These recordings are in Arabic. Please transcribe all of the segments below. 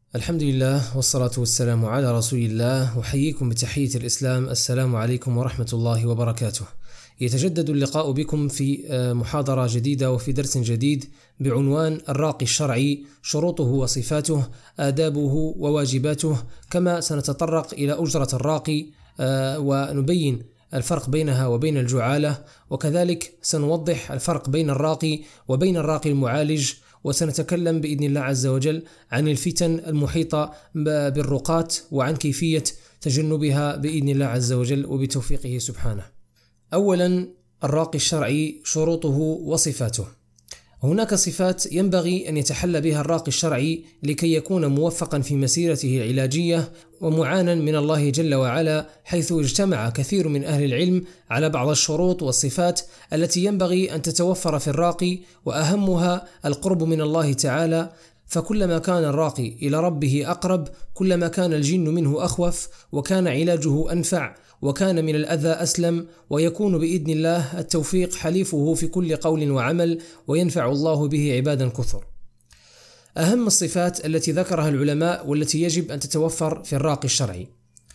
الحمد لله والصلاة والسلام على رسول الله، أحييكم بتحية الإسلام. السلام عليكم ورحمة الله وبركاته. يتجدد اللقاء بكم في محاضرة جديدة وفي درس جديد بعنوان الراقي الشرعي، شروطه وصفاته، آدابه وواجباته، كما سنتطرق إلى أجرة الراقي ونبين الفرق بينها وبين الجعالة، وكذلك سنوضح الفرق بين الراقي وبين الراقي المعالج، وسنتكلم بإذن الله عز وجل عن الفتن المحيطة بالرقاة وعن كيفية تجنبها بإذن الله عز وجل وبتوفيقه سبحانه. أولا، الراقي الشرعي، شروطه وصفاته. هناك صفات ينبغي أن يتحلى بها الراقي الشرعي لكي يكون موفقا في مسيرته العلاجية ومعانا من الله جل وعلا، حيث اجتمع كثير من أهل العلم على بعض الشروط والصفات التي ينبغي أن تتوفر في الراقي، وأهمها القرب من الله تعالى، فكلما كان الراقي إلى ربه أقرب كلما كان الجن منه أخوف، وكان علاجه أنفع، وكان من الأذى أسلم، ويكون بإذن الله التوفيق حليفه في كل قول وعمل، وينفع الله به عبادا كثر. أهم الصفات التي ذكرها العلماء والتي يجب أن تتوفر في الراقي الشرعي: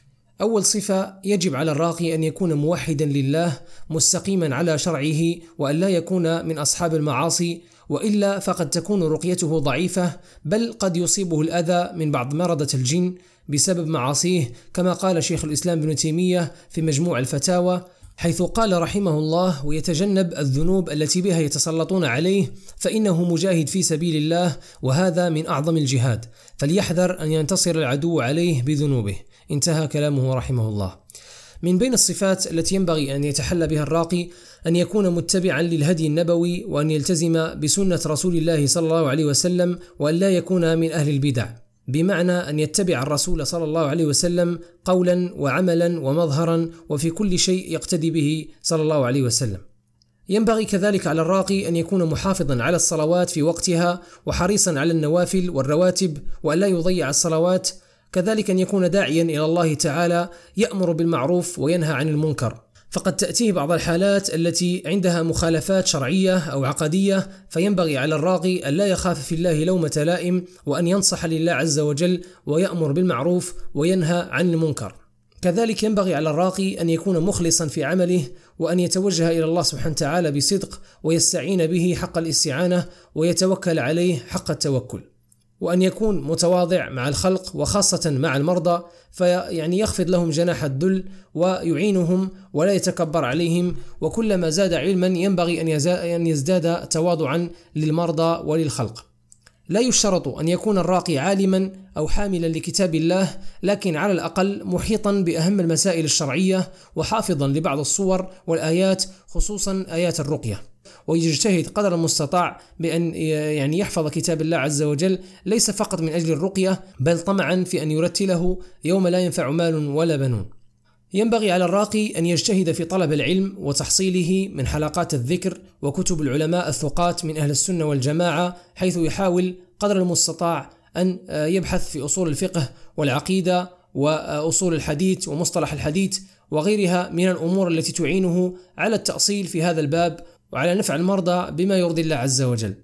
أول صفة، يجب على الراقي أن يكون موحدا لله مستقيما على شرعه، وأن لا يكون من أصحاب المعاصي، وإلا فقد تكون رقيته ضعيفة، بل قد يصيبه الأذى من بعض مرضى الجن بسبب معاصيه، كما قال شيخ الإسلام ابن تيمية في مجموع الفتاوى، حيث قال رحمه الله: ويتجنب الذنوب التي بها يتسلطون عليه، فإنه مجاهد في سبيل الله، وهذا من أعظم الجهاد، فليحذر أن ينتصر العدو عليه بذنوبه. انتهى كلامه رحمه الله. من بين الصفات التي ينبغي أن يتحلى بها الراقي أن يكون متبعا للهدي النبوي، وأن يلتزم بسنة رسول الله صلى الله عليه وسلم، وأن لا يكون من أهل البدع، بمعنى أن يتبع الرسول صلى الله عليه وسلم قولا وعملا ومظهرا، وفي كل شيء يقتدي به صلى الله عليه وسلم. ينبغي كذلك على الراقي أن يكون محافظا على الصلوات في وقتها، وحريصا على النوافل والرواتب، وأن لا يضيع الصلوات. كذلك أن يكون داعيا إلى الله تعالى، يأمر بالمعروف وينهى عن المنكر، فقد تأتيه بعض الحالات التي عندها مخالفات شرعية أو عقدية، فينبغي على الراقي أن لا يخاف في الله لومة لائم، وأن ينصح لله عز وجل ويأمر بالمعروف وينهى عن المنكر. كذلك ينبغي على الراقي أن يكون مخلصا في عمله، وأن يتوجه إلى الله سبحانه وتعالى بصدق، ويستعين به حق الاستعانة، ويتوكل عليه حق التوكل، وأن يكون متواضع مع الخلق وخاصة مع المرضى، فيعني يخفض لهم جناح الذل ويعينهم ولا يتكبر عليهم، وكلما زاد علما ينبغي أن يزداد تواضعا للمرضى وللخلق. لا يشترط أن يكون الراقي عالما أو حاملا لكتاب الله، لكن على الأقل محيطا بأهم المسائل الشرعية، وحافظا لبعض الصور والآيات، خصوصا آيات الرقية، ويجتهد قدر المستطاع بأن يحفظ كتاب الله عز وجل، ليس فقط من أجل الرقية، بل طمعا في أن يرتله يوم لا ينفع مال ولا بنون. ينبغي على الراقي أن يجتهد في طلب العلم وتحصيله من حلقات الذكر وكتب العلماء الثقات من أهل السنة والجماعة، حيث يحاول قدر المستطاع أن يبحث في أصول الفقه والعقيدة وأصول الحديث ومصطلح الحديث وغيرها من الأمور التي تعينه على التأصيل في هذا الباب وعلى نفع المرضى بما يرضي الله عز وجل.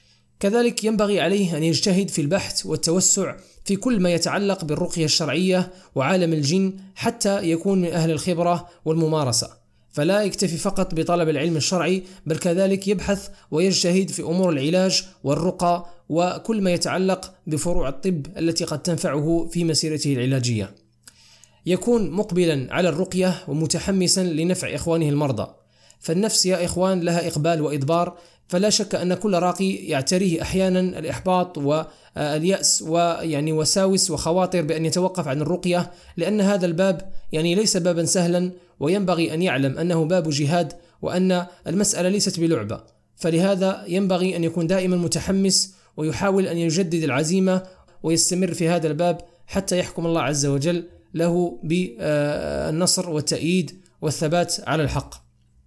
كذلك ينبغي عليه أن يجتهد في البحث والتوسع في كل ما يتعلق بالرقية الشرعية وعالم الجن، حتى يكون من أهل الخبرة والممارسة، فلا يكتفي فقط بطلب العلم الشرعي، بل كذلك يبحث ويجتهد في أمور العلاج والرقى وكل ما يتعلق بفروع الطب التي قد تنفعه في مسيرته العلاجية. يكون مقبلا على الرقية ومتحمسا لنفع إخوانه المرضى، فالنفس يا إخوان لها إقبال وإدبار، فلا شك أن كل راقي يعتريه أحيانا الإحباط واليأس وساوس وخواطر بأن يتوقف عن الرقية، لأن هذا الباب ليس بابا سهلا، وينبغي أن يعلم أنه باب جهاد، وأن المسألة ليست بلعبة، فلهذا ينبغي أن يكون دائما متحمس، ويحاول أن يجدد العزيمة ويستمر في هذا الباب حتى يحكم الله عز وجل له بالنصر والتأييد والثبات على الحق.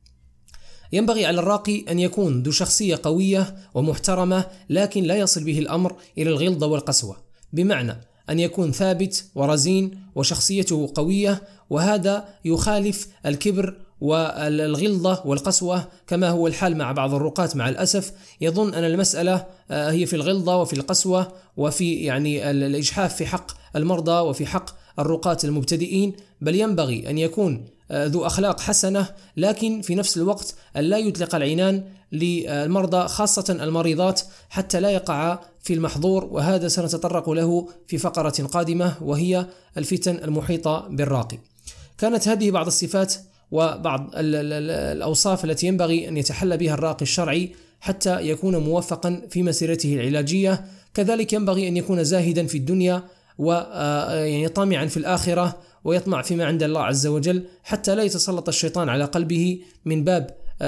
ينبغي على الراقي أن يكون ذو شخصية قوية ومحترمة، لكن لا يصل به الأمر إلى الغلظة والقسوة، بمعنى أن يكون ثابت ورزين وشخصيته قوية، وهذا يخالف الكبر والغلظة والقسوة، كما هو الحال مع بعض الرقاة مع الأسف. يظن أن المسألة هي في الغلظة وفي القسوة وفي يعني الإجحاف في حق المرضى وفي حق الرقاة المبتدئين، بل ينبغي أن يكون ذو أخلاق حسنة، لكن في نفس الوقت أن لا يطلق العنان للمرضى خاصة المريضات حتى لا يقع في المحظور، وهذا سنتطرق له في فقرة قادمة وهي الفتن المحيطة بالراقي. كانت هذه بعض الصفات وبعض الأوصاف التي ينبغي أن يتحلى بها الراقي الشرعي حتى يكون موفقا في مسيرته العلاجية. كذلك ينبغي أن يكون زاهدا في الدنيا ويعني طامعا في الآخرة ويطمع فيما عند الله عز وجل حتى لا يتسلط الشيطان على قلبه من باب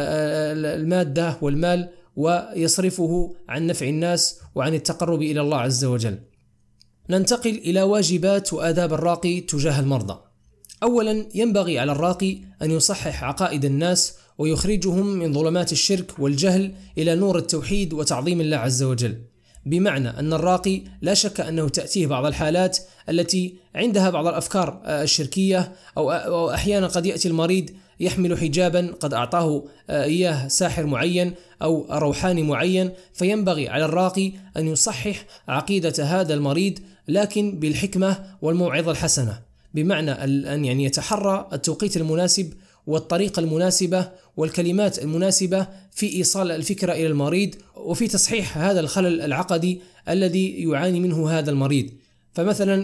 المادة والمال ويصرفه عن نفع الناس وعن التقرب إلى الله عز وجل. ننتقل إلى واجبات وآداب الراقي تجاه المرضى. أولا، ينبغي على الراقي أن يصحح عقائد الناس ويخرجهم من ظلمات الشرك والجهل إلى نور التوحيد وتعظيم الله عز وجل، بمعنى أن الراقي لا شك أنه تأتيه بعض الحالات التي عندها بعض الأفكار الشركية، أو أحيانا قد يأتي المريض يحمل حجابا قد أعطاه إياه ساحر معين أو روحاني معين، فينبغي على الراقي أن يصحح عقيدة هذا المريض لكن بالحكمة والموعظة الحسنة، بمعنى أن يعني يتحرى التوقيت المناسب والطريقة المناسبة والكلمات المناسبة في إيصال الفكرة إلى المريض وفي تصحيح هذا الخلل العقدي الذي يعاني منه هذا المريض. فمثلا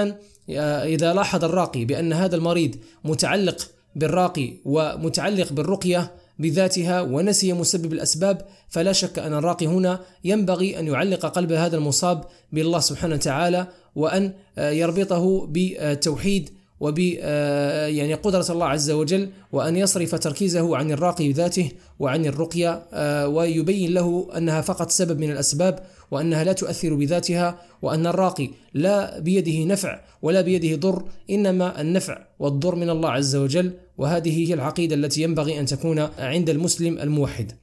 إذا لاحظ الراقي بأن هذا المريض متعلق بالراقي ومتعلق بالرقية بذاتها ونسي مسبب الأسباب، فلا شك أن الراقي هنا ينبغي أن يعلق قلب هذا المصاب بالله سبحانه وتعالى، وأن يربطه بالتوحيد يعني قدرة الله عز وجل، وأن يصرف تركيزه عن الراقي ذاته وعن الرقية، ويبين له أنها فقط سبب من الأسباب وأنها لا تؤثر بذاتها، وأن الراقي لا بيده نفع ولا بيده ضر، إنما النفع والضر من الله عز وجل. وهذه هي العقيدة التي ينبغي أن تكون عند المسلم الموحد.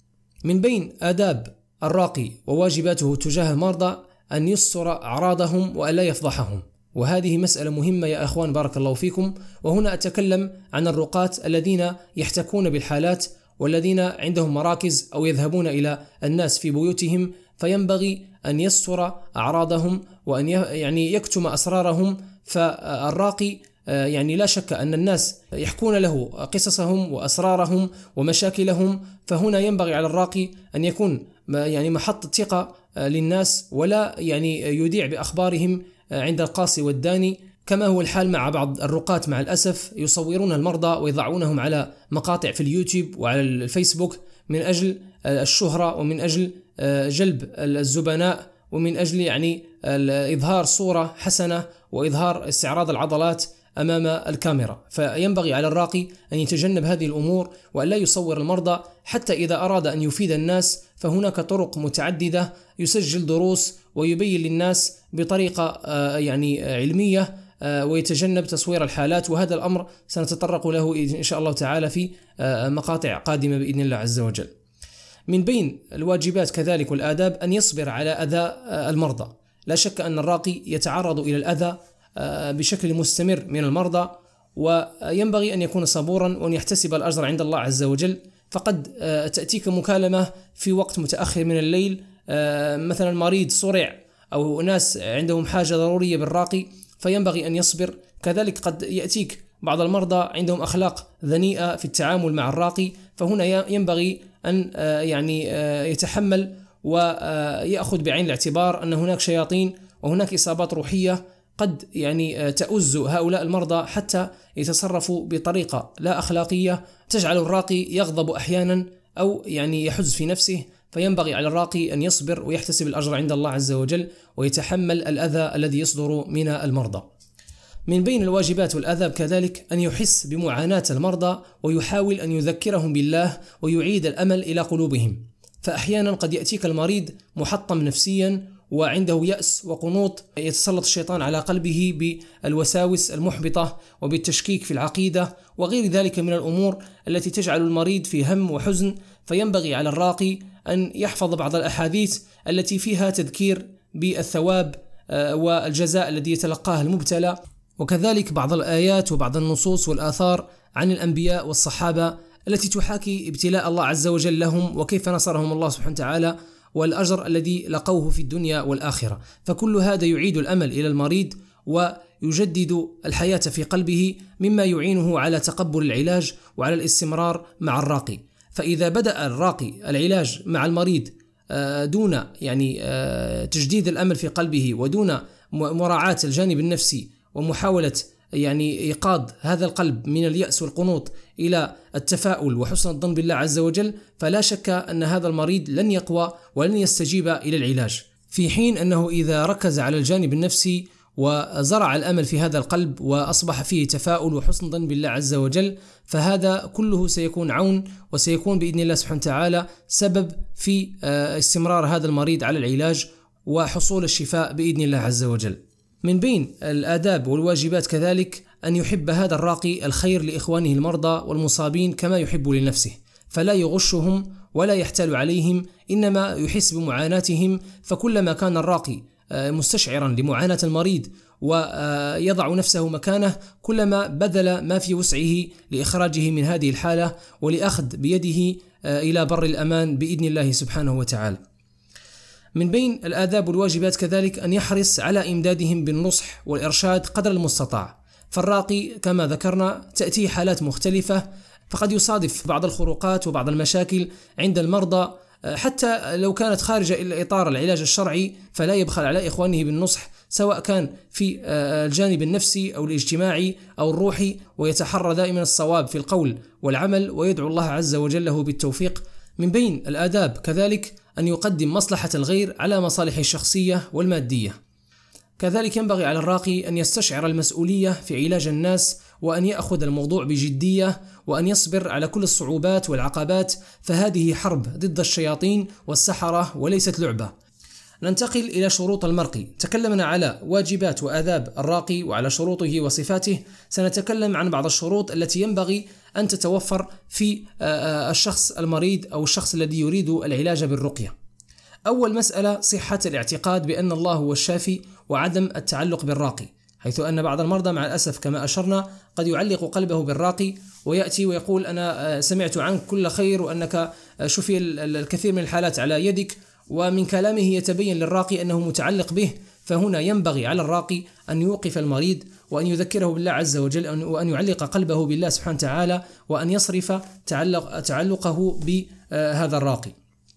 من بين آداب الراقي وواجباته تجاه المرضى أن يستر أعراضهم وألا يفضحهم، وهذه مسألة مهمة يا أخوان بارك الله فيكم. وهنا أتكلم عن الرقاة الذين يحتكون بالحالات والذين عندهم مراكز أو يذهبون إلى الناس في بيوتهم، فينبغي أن يستر أعراضهم وأن يعني يكتم أسرارهم. فالراقي يعني لا شك أن الناس يحكون له قصصهم وأسرارهم ومشاكلهم، فهنا ينبغي على الراقي أن يكون يعني محط ثقة للناس ولا يعني يذيع بأخبارهم عند القاصي والداني، كما هو الحال مع بعض الرقاة مع الأسف يصورون المرضى ويضعونهم على مقاطع في اليوتيوب وعلى الفيسبوك من أجل الشهرة ومن أجل جلب الزبناء ومن أجل يعني إظهار صورة حسنة وإظهار استعراض العضلات أمام الكاميرا. فينبغي على الراقي أن يتجنب هذه الأمور وأن لا يصور المرضى، حتى إذا أراد أن يفيد الناس فهناك طرق متعددة، يسجل دروس ويبين للناس بطريقة يعني علمية ويتجنب تصوير الحالات، وهذا الأمر سنتطرق له إن شاء الله تعالى في مقاطع قادمة بإذن الله عز وجل. من بين الواجبات كذلك والآداب أن يصبر على أذى المرضى. لا شك أن الراقي يتعرض إلى الأذى بشكل مستمر من المرضى، وينبغي أن يكون صبورا وأن يحتسب الأجر عند الله عز وجل. فقد تأتيك مكالمة في وقت متأخر من الليل، مثلا مريض صرع أو ناس عندهم حاجة ضرورية بالراقي، فينبغي أن يصبر. كذلك قد يأتيك بعض المرضى عندهم أخلاق ذنيئة في التعامل مع الراقي، فهنا ينبغي أن يعني يتحمل ويأخذ بعين الاعتبار أن هناك شياطين وهناك إصابات روحية قد يعني تؤز هؤلاء المرضى حتى يتصرفوا بطريقة لا أخلاقية تجعل الراقي يغضب أحيانا أو يعني يحز في نفسه. فينبغي على الراقي أن يصبر ويحتسب الأجر عند الله عز وجل ويتحمل الأذى الذي يصدر من المرضى. من بين الواجبات والآداب كذلك أن يحس بمعاناة المرضى ويحاول أن يذكرهم بالله ويعيد الأمل إلى قلوبهم. فأحيانا قد يأتيك المريض محطم نفسيا وعنده يأس وقنوط، يتسلط الشيطان على قلبه بالوساوس المحبطة وبالتشكيك في العقيدة وغير ذلك من الأمور التي تجعل المريض في هم وحزن. فينبغي على الراقي أن يحفظ بعض الأحاديث التي فيها تذكير بالثواب والجزاء الذي يتلقاه المبتلى، وكذلك بعض الآيات وبعض النصوص والآثار عن الأنبياء والصحابة التي تحاكي ابتلاء الله عز وجل لهم وكيف نصرهم الله سبحانه وتعالى والأجر الذي لقوه في الدنيا والآخرة. فكل هذا يعيد الأمل إلى المريض ويجدد الحياة في قلبه، مما يعينه على تقبل العلاج وعلى الاستمرار مع الراقي. فإذا بدأ الراقي العلاج مع المريض دون تجديد الأمل في قلبه ودون مراعاة الجانب النفسي ومحاولة إيقاظ هذا القلب من اليأس والقنوط إلى التفاؤل وحسن الظن بالله عز وجل، فلا شك أن هذا المريض لن يقوى ولن يستجيب إلى العلاج. في حين أنه إذا ركز على الجانب النفسي وزرع الأمل في هذا القلب وأصبح فيه تفاؤل وحسن ظن بالله عز وجل، فهذا كله سيكون عون وسيكون بإذن الله سبحانه وتعالى سبب في استمرار هذا المريض على العلاج وحصول الشفاء بإذن الله عز وجل. من بين الآداب والواجبات كذلك أن يحب هذا الراقي الخير لإخوانه المرضى والمصابين كما يحب لنفسه، فلا يغشهم ولا يحتال عليهم، إنما يحس بمعاناتهم. فكلما كان الراقي مستشعرا لمعاناة المريض ويضع نفسه مكانه، كلما بذل ما في وسعه لإخراجه من هذه الحالة ولأخذ بيده إلى بر الأمان بإذن الله سبحانه وتعالى. من بين الآداب والواجبات كذلك أن يحرص على إمدادهم بالنصح والإرشاد قدر المستطاع. فالراقي كما ذكرنا تأتي حالات مختلفة، فقد يصادف بعض الخروقات وبعض المشاكل عند المرضى حتى لو كانت خارجة إلى إطار العلاج الشرعي، فلا يبخل على إخوانه بالنصح سواء كان في الجانب النفسي أو الاجتماعي أو الروحي، ويتحرى دائما الصواب في القول والعمل ويدعو الله عز وجل له بالتوفيق. من بين الآداب كذلك أن يقدم مصلحة الغير على مصالحه الشخصية والمادية. كذلك ينبغي على الراقي أن يستشعر المسؤولية في علاج الناس وأن يأخذ الموضوع بجدية وأن يصبر على كل الصعوبات والعقبات، فهذه حرب ضد الشياطين والسحرة وليست لعبة. ننتقل إلى شروط المرقي. تكلمنا على واجبات وآداب الراقي وعلى شروطه وصفاته، سنتكلم عن بعض الشروط التي ينبغي أن تتوفر في الشخص المريض أو الشخص الذي يريد العلاج بالرقية. أول مسألة صحة الاعتقاد بأن الله هو الشافي وعدم التعلق بالراقي، حيث أن بعض المرضى مع الأسف كما أشرنا قد يعلق قلبه بالراقي ويأتي ويقول أنا سمعت عنك كل خير وأنك شفي الكثير من الحالات على يدك، ومن كلامه يتبين للراقي أنه متعلق به. فهنا ينبغي على الراقي أن يوقف المريض وأن يذكره بالله عز وجل وأن يعلق قلبه بالله سبحانه وتعالى وأن يصرف تعلقه بهذا الراقي.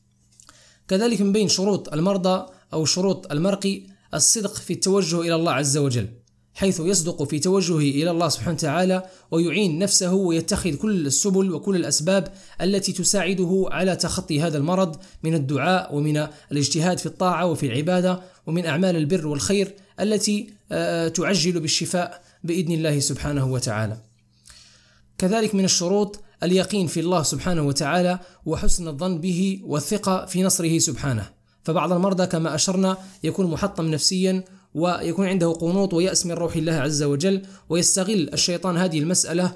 كذلك من بين شروط المرضى أو شروط المرقي الصدق في التوجه إلى الله عز وجل، حيث يصدق في توجهه إلى الله سبحانه وتعالى ويعين نفسه ويتخذ كل السبل وكل الأسباب التي تساعده على تخطي هذا المرض من الدعاء ومن الاجتهاد في الطاعة وفي العبادة ومن أعمال البر والخير التي تعجل بالشفاء بإذن الله سبحانه وتعالى. كذلك من الشروط اليقين في الله سبحانه وتعالى وحسن الظن به والثقة في نصره سبحانه. فبعض المرضى كما أشرنا يكون محطم نفسيا ويكون عنده قنوط ويأس من روح الله عز وجل، ويستغل الشيطان هذه المسألة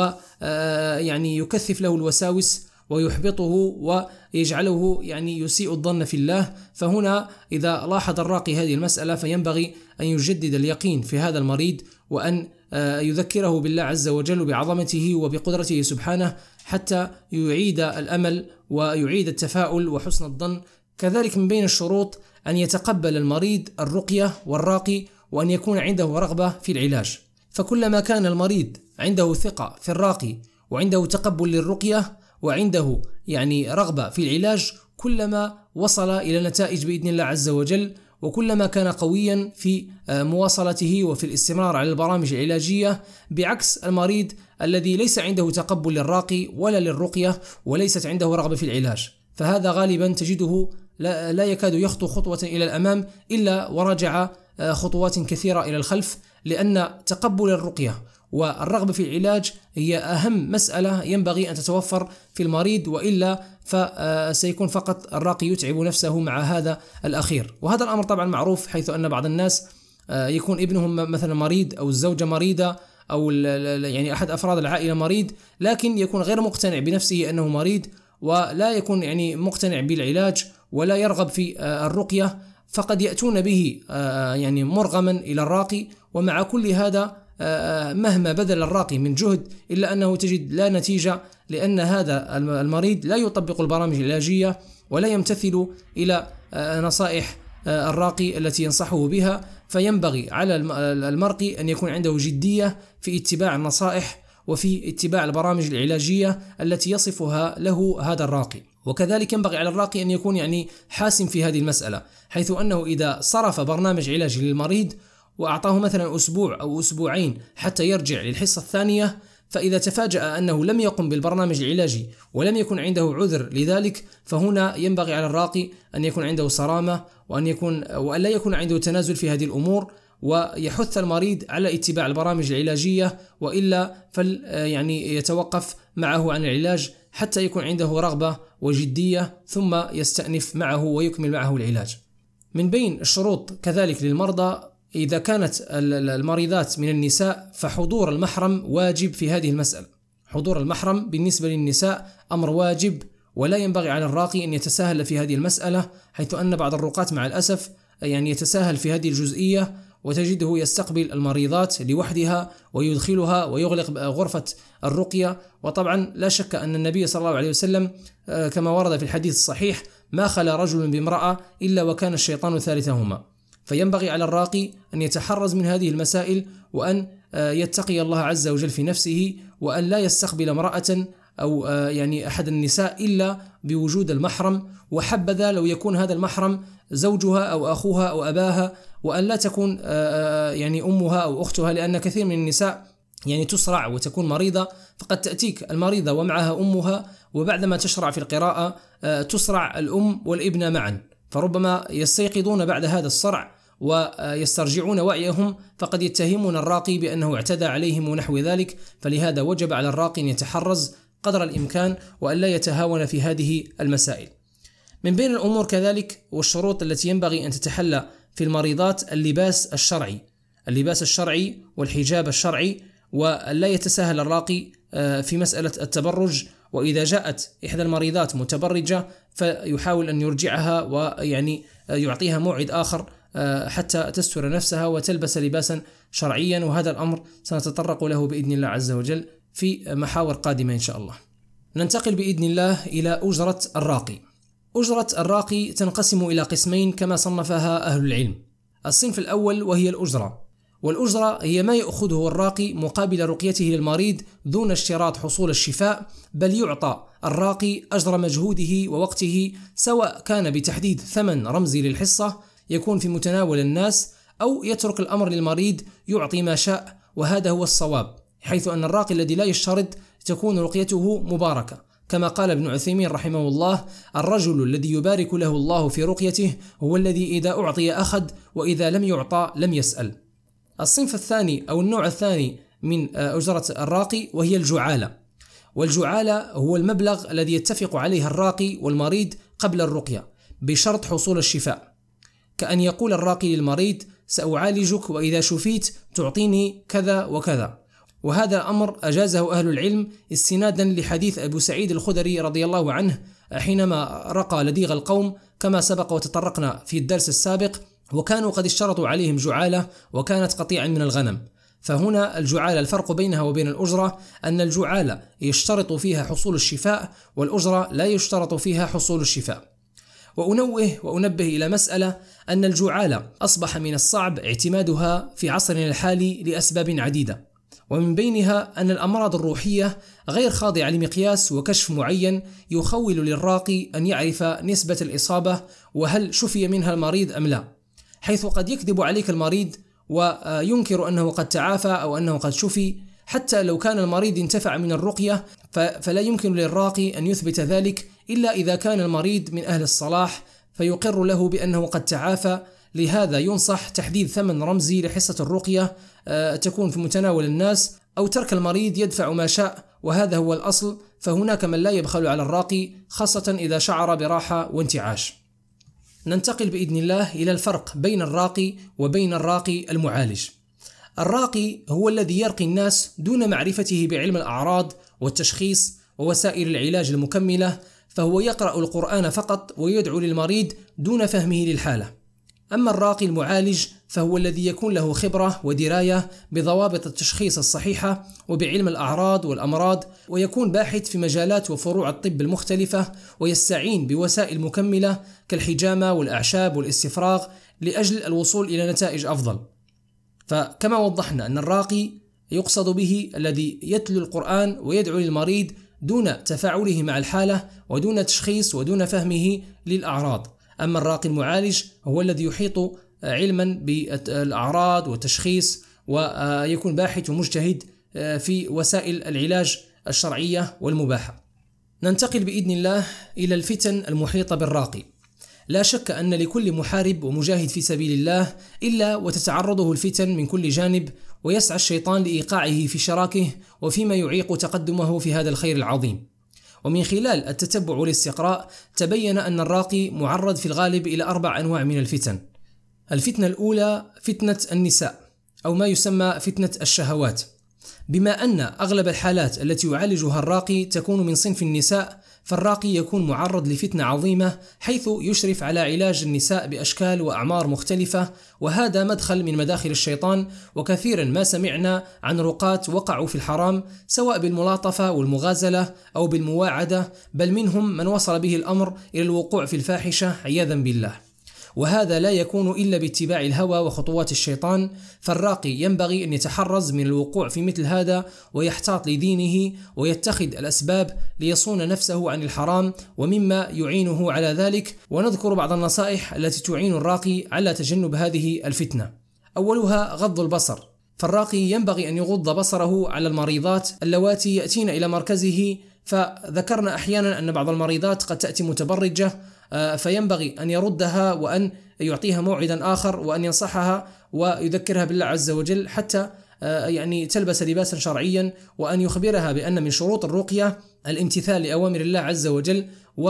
يكثف له الوساوس ويحبطه ويجعله يسيء الظن في الله. فهنا إذا لاحظ الراقي هذه المسألة فينبغي أن يجدد اليقين في هذا المريض وأن يذكره بالله عز وجل بعظمته وبقدرته سبحانه حتى يعيد الأمل ويعيد التفاؤل وحسن الظن. كذلك من بين الشروط أن يتقبل المريض الرقية والراقي وأن يكون عنده رغبة في العلاج. فكلما كان المريض عنده ثقة في الراقي وعنده تقبل للرقية وعنده رغبة في العلاج، كلما وصل إلى نتائج بإذن الله عز وجل، وكلما كان قويا في مواصلته وفي الاستمرار على البرامج العلاجية، بعكس المريض الذي ليس عنده تقبل للراقي ولا للرقية وليست عنده رغبة في العلاج. فهذا غالبا تجده لا يكاد يخطو خطوة إلى الأمام إلا ورجع خطوات كثيرة إلى الخلف، لأن تقبل الرقية والرغبة في العلاج هي أهم مسألة ينبغي أن تتوفر في المريض، وإلا فسيكون فقط الراقي يتعب نفسه مع هذا الأخير. وهذا الأمر طبعا معروف، حيث أن بعض الناس يكون ابنهم مثلا مريض أو الزوجة مريضة أو أحد أفراد العائلة مريض، لكن يكون غير مقتنع بنفسه أنه مريض ولا يكون مقتنع بالعلاج ولا يرغب في الرقية، فقد يأتون به مرغما إلى الراقي. ومع كل هذا مهما بذل الراقي من جهد إلا أنه تجد لا نتيجة، لأن هذا المريض لا يطبق البرامج العلاجية ولا يمتثل إلى نصائح الراقي التي ينصحه بها. فينبغي على المرقي أن يكون عنده جدية في اتباع النصائح وفي اتباع البرامج العلاجية التي يصفها له هذا الراقي. وكذلك ينبغي على الراقي أن يكون حاسم في هذه المسألة، حيث أنه إذا صرف برنامج علاجي للمريض وأعطاه مثلا أسبوع أو أسبوعين حتى يرجع للحصة الثانية، فإذا تفاجأ أنه لم يقم بالبرنامج العلاجي ولم يكن عنده عذر لذلك، فهنا ينبغي على الراقي أن يكون عنده صرامة وأن لا يكون عنده تنازل في هذه الأمور، ويحث المريض على اتباع البرامج العلاجية، وإلا يتوقف معه عن العلاج حتى يكون عنده رغبة وجدية ثم يستأنف معه ويكمل معه العلاج. من بين الشروط كذلك للمرضى إذا كانت المريضات من النساء فحضور المحرم واجب في هذه المسألة. حضور المحرم بالنسبة للنساء أمر واجب، ولا ينبغي على الراقي أن يتساهل في هذه المسألة، حيث أن بعض الرقاة مع الأسف يتساهل في هذه الجزئية، وتجده يستقبل المريضات لوحدها ويدخلها ويغلق غرفة الرقية. وطبعا لا شك أن النبي صلى الله عليه وسلم كما ورد في الحديث الصحيح ما خلا رجل بامرأة إلا وكان الشيطان ثالثهما. فينبغي على الراقي أن يتحرز من هذه المسائل، وأن يتقي الله عز وجل في نفسه، وأن لا يستقبل امرأة أو أحد النساء إلا بوجود المحرم، وحبذا لو يكون هذا المحرم زوجها أو أخوها أو أباها، وأن لا تكون أمها أو أختها، لأن كثير من النساء تسرع وتكون مريضة، فقد تأتيك المريضة ومعها أمها، وبعدما تشرع في القراءة تسرع الأم والابنة معا، فربما يستيقظون بعد هذا الصرع ويسترجعون وعيهم، فقد يتهمون الراقي بأنه اعتدى عليهم ونحو ذلك. فلهذا وجب على الراقي أن يتحرز قدر الإمكان وأن لا يتهاون في هذه المسائل. من بين الأمور كذلك والشروط التي ينبغي أن تتحلى في المريضات اللباس الشرعي والحجاب الشرعي، ولا يتساهل الراقي في مسألة التبرج. وإذا جاءت إحدى المريضات متبرجة فيحاول أن يرجعها ويعطيها موعد آخر حتى تستر نفسها وتلبس لباسا شرعيا، وهذا الأمر سنتطرق له بإذن الله عز وجل في محاور قادمة إن شاء الله. ننتقل بإذن الله إلى أجرة الراقي. أجرة الراقي تنقسم إلى قسمين كما صنفها أهل العلم. الصنف الأول وهي الأجرة، والأجرة هي ما يأخذه الراقي مقابل رقيته للمريض دون اشتراط حصول الشفاء، بل يعطى الراقي أجر مجهوده ووقته، سواء كان بتحديد ثمن رمزي للحصة يكون في متناول الناس، أو يترك الأمر للمريض يعطي ما شاء، وهذا هو الصواب، حيث أن الراقي الذي لا يشترط تكون رقيته مباركة، كما قال ابن عثيمين رحمه الله: الرجل الذي يبارك له الله في رقيته هو الذي إذا أعطي أخذ، وإذا لم يعطى لم يسأل. الصنف الثاني أو النوع الثاني من أجرة الراقي وهي الجعالة، والجعالة هو المبلغ الذي يتفق عليه الراقي والمريض قبل الرقية بشرط حصول الشفاء، كأن يقول الراقي للمريض: سأعالجك وإذا شفيت تعطيني كذا وكذا. وهذا أمر أجازه أهل العلم استنادا لحديث أبو سعيد الخدري رضي الله عنه حينما رقى لديغ القوم كما سبق وتطرقنا في الدرس السابق، وكانوا قد اشترطوا عليهم جعالة وكانت قطيعا من الغنم. فهنا الجعالة الفرق بينها وبين الأجرة أن الجعالة يشترط فيها حصول الشفاء، والأجرة لا يشترط فيها حصول الشفاء. وأنوه وأنبه إلى مسألة، أن الجعالة أصبح من الصعب اعتمادها في عصرنا الحالي لأسباب عديدة، ومن بينها أن الأمراض الروحية غير خاضعة لمقياس وكشف معين يخول للراقي أن يعرف نسبة الإصابة وهل شفي منها المريض أم لا، حيث قد يكذب عليك المريض وينكر أنه قد تعافى أو أنه قد شفي، حتى لو كان المريض انتفع من الرقية فلا يمكن للراقي أن يثبت ذلك إلا إذا كان المريض من أهل الصلاح فيقر له بأنه قد تعافى. لهذا ينصح تحديد ثمن رمزي لحصة الرقية تكون في متناول الناس، أو ترك المريض يدفع ما شاء، وهذا هو الأصل. فهناك من لا يبخل على الراقي خاصة إذا شعر براحة وانتعاش. ننتقل بإذن الله إلى الفرق بين الراقي وبين الراقي المعالج. الراقي هو الذي يرقي الناس دون معرفته بعلم الأعراض والتشخيص ووسائل العلاج المكملة، فهو يقرأ القرآن فقط ويدعو للمريض دون فهمه للحالة. أما الراقي المعالج فهو الذي يكون له خبرة ودراية بضوابط التشخيص الصحيحة وبعلم الأعراض والأمراض، ويكون باحث في مجالات وفروع الطب المختلفة، ويستعين بوسائل مكملة كالحجامة والأعشاب والاستفراغ لأجل الوصول إلى نتائج أفضل. فكما وضحنا أن الراقي يقصد به الذي يتلو القرآن ويدعو للمريض دون تفاعله مع الحالة ودون تشخيص ودون فهمه للأعراض. أما الراقي المعالج هو الذي يحيط علما بالأعراض والتشخيص، ويكون باحث ومجتهد في وسائل العلاج الشرعية والمباحة. ننتقل بإذن الله إلى الفتن المحيطة بالراقي. لا شك أن لكل محارب ومجاهد في سبيل الله إلا وتتعرضه الفتن من كل جانب، ويسعى الشيطان لإيقاعه في شراكه وفيما يعيق تقدمه في هذا الخير العظيم. ومن خلال التتبع والاستقراء تبين أن الراقي معرض في الغالب إلى 4 أنواع من الفتن. الفتنة الأولى فتنة النساء، أو ما يسمى فتنة الشهوات، بما أن أغلب الحالات التي يعالجها الراقي تكون من صنف النساء، فالراقي يكون معرض لفتنة عظيمة حيث يشرف على علاج النساء بأشكال وأعمار مختلفة، وهذا مدخل من مداخل الشيطان. وكثيرا ما سمعنا عن رقاة وقعوا في الحرام سواء بالملاطفة والمغازلة أو بالمواعدة، بل منهم من وصل به الأمر إلى الوقوع في الفاحشة عياذا بالله، وهذا لا يكون إلا باتباع الهوى وخطوات الشيطان. فالراقي ينبغي أن يتحرز من الوقوع في مثل هذا ويحتاط لدينه ويتخذ الأسباب ليصون نفسه عن الحرام ومما يعينه على ذلك. ونذكر بعض النصائح التي تعين الراقي على تجنب هذه الفتنة. أولها غض البصر، فالراقي ينبغي أن يغض بصره على المريضات اللواتي يأتين إلى مركزه. فذكرنا أحيانا أن بعض المريضات قد تأتي متبرجة، فينبغي أن يردها وأن يعطيها موعدا آخر وأن ينصحها ويذكرها بالله عز وجل حتى تلبس لباسا شرعيا، وأن يخبرها بأن من شروط الرقية الامتثال لأوامر الله عز وجل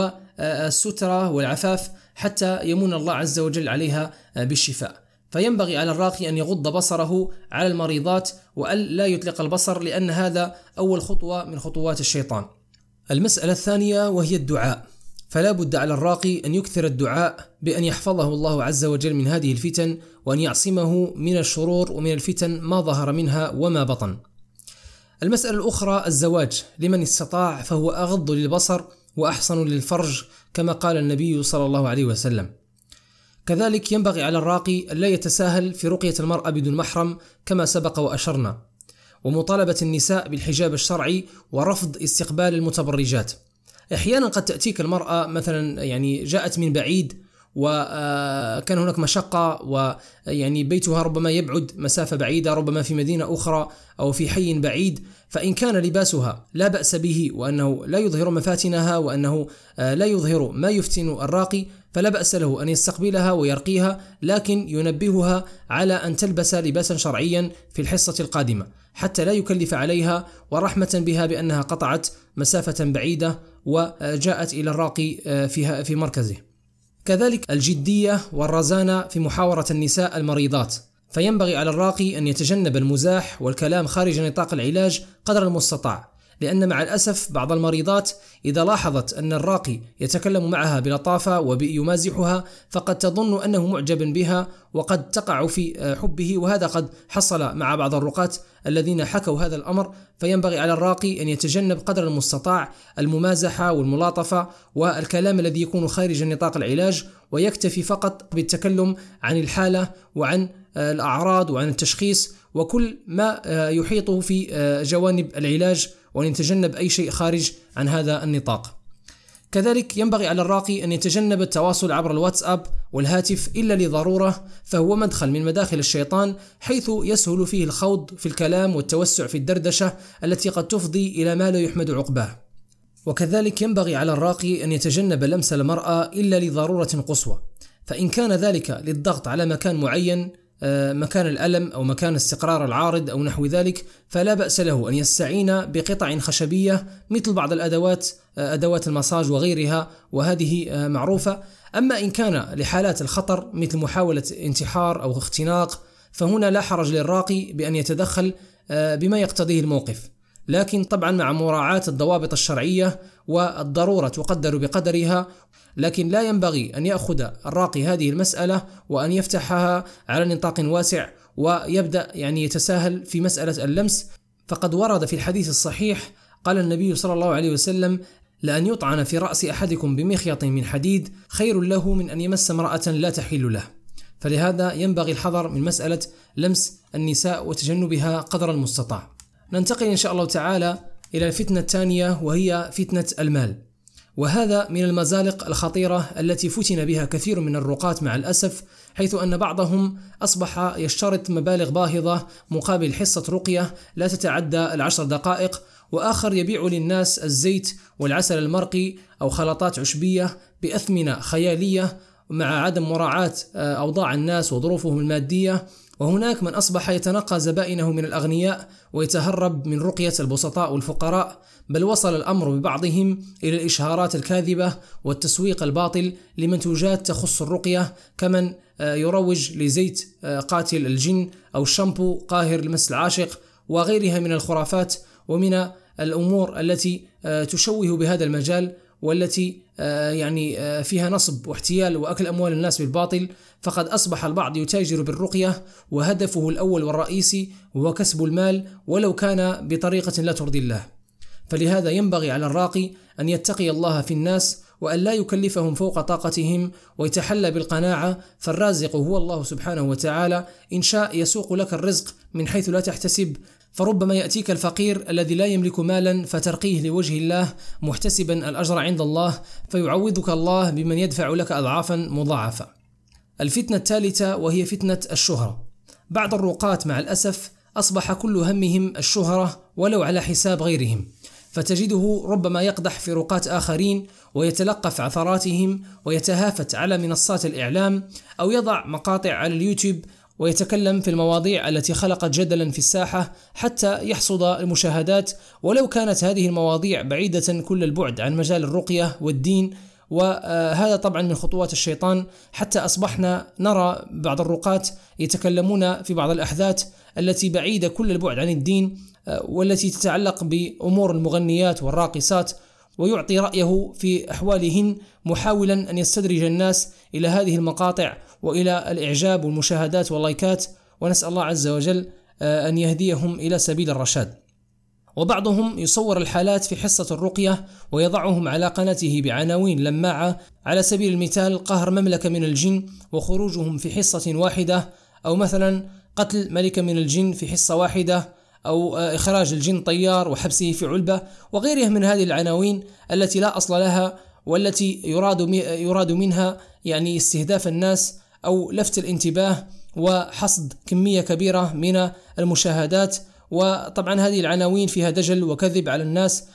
والسترة والعفاف حتى يمن الله عز وجل عليها بالشفاء. فينبغي على الراقي أن يغض بصره على المريضات وأن لا يطلق البصر، لأن هذا أول خطوة من خطوات الشيطان. المسألة الثانية وهي الدعاء، فلا بد على الراقي أن يكثر الدعاء بأن يحفظه الله عز وجل من هذه الفتن، وأن يعصمه من الشرور ومن الفتن ما ظهر منها وما بطن. المسألة الأخرى الزواج، لمن استطاع، فهو أغض للبصر وأحصن للفرج كما قال النبي صلى الله عليه وسلم. كذلك ينبغي على الراقي أن لا يتساهل في رقية المرأة بدون محرم كما سبق وأشرنا، ومطالبة النساء بالحجاب الشرعي ورفض استقبال المتبرجات. أحيانا قد تأتيك المرأة مثلا جاءت من بعيد وكان هناك مشقة، بيتها ربما يبعد مسافة بعيدة، ربما في مدينة أخرى أو في حي بعيد، فإن كان لباسها لا بأس به وأنه لا يظهر مفاتنها وأنه لا يظهر ما يفتن الراقي فلا بأس له أن يستقبلها ويرقيها، لكن ينبهها على أن تلبس لباسا شرعيا في الحصة القادمة حتى لا يكلف عليها، ورحمة بها بأنها قطعت مسافة بعيدة وجاءت إلى الراقي في مركزه. كذلك الجدية والرزانة في محاورة النساء المريضات، فينبغي على الراقي أن يتجنب المزاح والكلام خارج نطاق العلاج قدر المستطاع، لأن مع الأسف بعض المريضات إذا لاحظت أن الراقي يتكلم معها بلطافة ويمازحها فقد تظن أنه معجب بها وقد تقع في حبه، وهذا قد حصل مع بعض الرقاة الذين حكوا هذا الأمر. فينبغي على الراقي أن يتجنب قدر المستطاع الممازحة والملاطفة والكلام الذي يكون خارج نطاق العلاج، ويكتفي فقط بالتكلم عن الحالة وعن الأعراض وعن التشخيص وكل ما يحيطه في جوانب العلاج، وأن يتجنب أي شيء خارج عن هذا النطاق. كذلك ينبغي على الراقي أن يتجنب التواصل عبر الواتساب والهاتف إلا لضرورة، فهو مدخل من مداخل الشيطان حيث يسهل فيه الخوض في الكلام والتوسع في الدردشة التي قد تفضي إلى ما لا يحمد عقباه. وكذلك ينبغي على الراقي أن يتجنب لمس المرأة إلا لضرورة قصوى، فإن كان ذلك للضغط على مكان معين، مكان الألم أو مكان استقرار العارض أو نحو ذلك، فلا بأس له أن يستعين بقطع خشبية مثل بعض الأدوات، أدوات المساج وغيرها، وهذه معروفة. أما إن كان لحالات الخطر مثل محاولة انتحار أو اختناق، فهنا لا حرج للراقي بأن يتدخل بما يقتضيه الموقف، لكن طبعا مع مراعاة الضوابط الشرعية، والضرورة تقدر بقدرها. لكن لا ينبغي أن يأخذ الراقي هذه المسألة وأن يفتحها على نطاق واسع ويبدأ يتساهل في مسألة اللمس. فقد ورد في الحديث الصحيح قال النبي صلى الله عليه وسلم: لأن يطعن في رأس أحدكم بمخيط من حديد خير له من أن يمس امرأة لا تحل له. فلهذا ينبغي الحذر من مسألة لمس النساء وتجنبها قدر المستطاع. ننتقل إن شاء الله تعالى إلى الفتنة الثانية، وهي فتنة المال. وهذا من المزالق الخطيرة التي فتن بها كثير من الرقاة مع الأسف، حيث أن بعضهم أصبح يشترط مبالغ باهظة مقابل حصة رقية لا تتعدى 10 دقائق، وآخر يبيع للناس الزيت والعسل المرقي أو خلطات عشبية بأثمنة خيالية مع عدم مراعاة أوضاع الناس وظروفهم المادية. وهناك من أصبح يتنقى زبائنه من الأغنياء ويتهرب من رقية البسطاء والفقراء، بل وصل الأمر ببعضهم إلى الإشهارات الكاذبة والتسويق الباطل لمنتوجات تخص الرقية، كمن يروج لزيت قاتل الجن أو شامبو قاهر لمس العاشق وغيرها من الخرافات ومن الأمور التي تشوه بهذا المجال، والتي فيها نصب واحتيال وأكل أموال الناس بالباطل. فقد أصبح البعض يتاجر بالرقية وهدفه الأول والرئيسي هو كسب المال ولو كان بطريقة لا ترضي الله. فلهذا ينبغي على الراقي أن يتقي الله في الناس وأن لا يكلفهم فوق طاقتهم ويتحلى بالقناعة، فالرازق هو الله سبحانه وتعالى، إن شاء يسوق لك الرزق من حيث لا تحتسب. فربما يأتيك الفقير الذي لا يملك مالا فترقيه لوجه الله محتسبا الأجر عند الله، فيعوضك الله بمن يدفع لك أضعافا مضاعفة. الفتنة الثالثة وهي فتنة الشهرة. بعض الرقاة مع الأسف أصبح كل همهم الشهرة ولو على حساب غيرهم، فتجده ربما يقدح في رقاة آخرين ويتلقف عثراتهم ويتهافت على منصات الإعلام أو يضع مقاطع على اليوتيوب ويتكلم في المواضيع التي خلقت جدلا في الساحة حتى يحصد المشاهدات، ولو كانت هذه المواضيع بعيدة كل البعد عن مجال الرقية والدين. وهذا طبعا من خطوات الشيطان، حتى أصبحنا نرى بعض الرقاة يتكلمون في بعض الأحداث التي بعيدة كل البعد عن الدين والتي تتعلق بأمور المغنيات والراقصات، ويعطي رأيه في أحوالهن محاولا أن يستدرج الناس إلى هذه المقاطع وإلى الإعجاب والمشاهدات واللايكات، ونسأل الله عز وجل أن يهديهم إلى سبيل الرشاد. وبعضهم يصور الحالات في حصة الرقية ويضعهم على قناته بعناوين لماعة، على سبيل المثال قهر مملكة من الجن وخروجهم في حصة واحدة، أو مثلا قتل ملكة من الجن في حصة واحدة، أو إخراج الجن طيار وحبسه في علبة، وغيرها من هذه العناوين التي لا أصل لها والتي يراد منها استهداف الناس أو لفت الانتباه وحصد كمية كبيرة من المشاهدات. وطبعا هذه العناوين فيها دجل وكذب على الناس،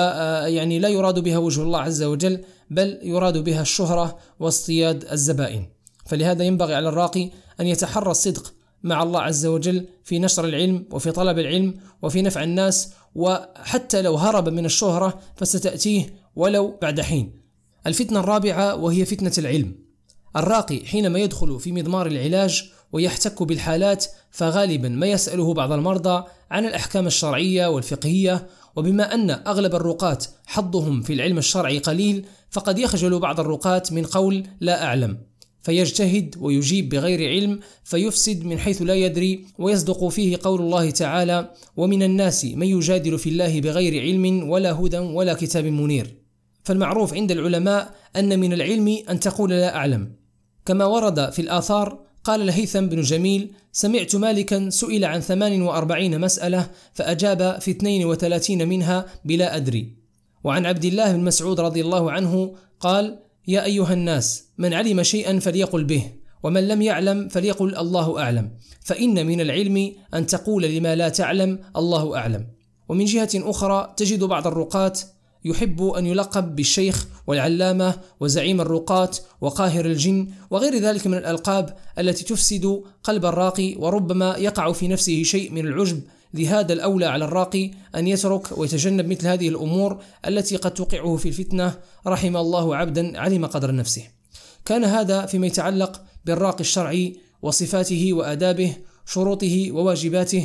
لا يراد بها وجه الله عز وجل، بل يراد بها الشهرة واصطياد الزبائن. فلهذا ينبغي على الراقي أن يتحرى الصدق مع الله عز وجل في نشر العلم وفي طلب العلم وفي نفع الناس، وحتى لو هرب من الشهرة فستأتيه ولو بعد حين. الفتنة الرابعة وهي فتنة العلم. الراقي حينما يدخل في مضمار العلاج ويحتك بالحالات، فغالبا ما يسأله بعض المرضى عن الأحكام الشرعية والفقهية، وبما أن أغلب الرقاة حظهم في العلم الشرعي قليل، فقد يخجل بعض الرقاة من قول لا أعلم، فيجتهد ويجيب بغير علم فيفسد من حيث لا يدري، ويصدق فيه قول الله تعالى: ومن الناس من يجادل في الله بغير علم ولا هدى ولا كتاب منير. فالمعروف عند العلماء أن من العلم أن تقول لا أعلم، كما ورد في الآثار قال الهيثم بن جميل: سمعت مالكا سئل عن 48 مسألة فأجاب في 32 منها بلا أدري. وعن عبد الله بن مسعود رضي الله عنه قال: يا أيها الناس، من علم شيئا فليقل به، ومن لم يعلم فليقل الله أعلم، فإن من العلم أن تقول لما لا تعلم الله أعلم. ومن جهة أخرى تجد بعض الرقاة يحب أن يلقب بالشيخ والعلامة وزعيم الرقاة وقاهر الجن وغير ذلك من الألقاب التي تفسد قلب الراقي، وربما يقع في نفسه شيء من العجب. لهذا الأولى على الراقي أن يترك ويتجنب مثل هذه الأمور التي قد توقعه في الفتنة. رحم الله عبدا علم قدر نفسه. كان هذا فيما يتعلق بالراقي الشرعي وصفاته وآدابه، شروطه وواجباته.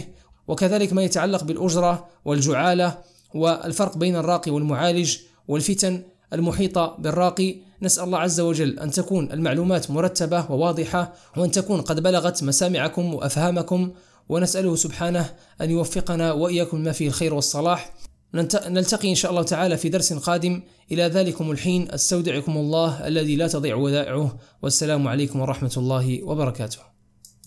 وكذلك ما يتعلق بالأجرة والجعالة والفرق بين الراقي والمعالج والفتن المحيطة بالراقي. نسأل الله عز وجل أن تكون المعلومات مرتبة وواضحة، وأن تكون قد بلغت مسامعكم وأفهامكم، ونسأله سبحانه أن يوفقنا وإياكم ما فيه الخير والصلاح. نلتقي إن شاء الله تعالى في درس قادم. إلى ذلكم الحين أستودعكم الله الذي لا تضيع ودائعه، والسلام عليكم ورحمة الله وبركاته.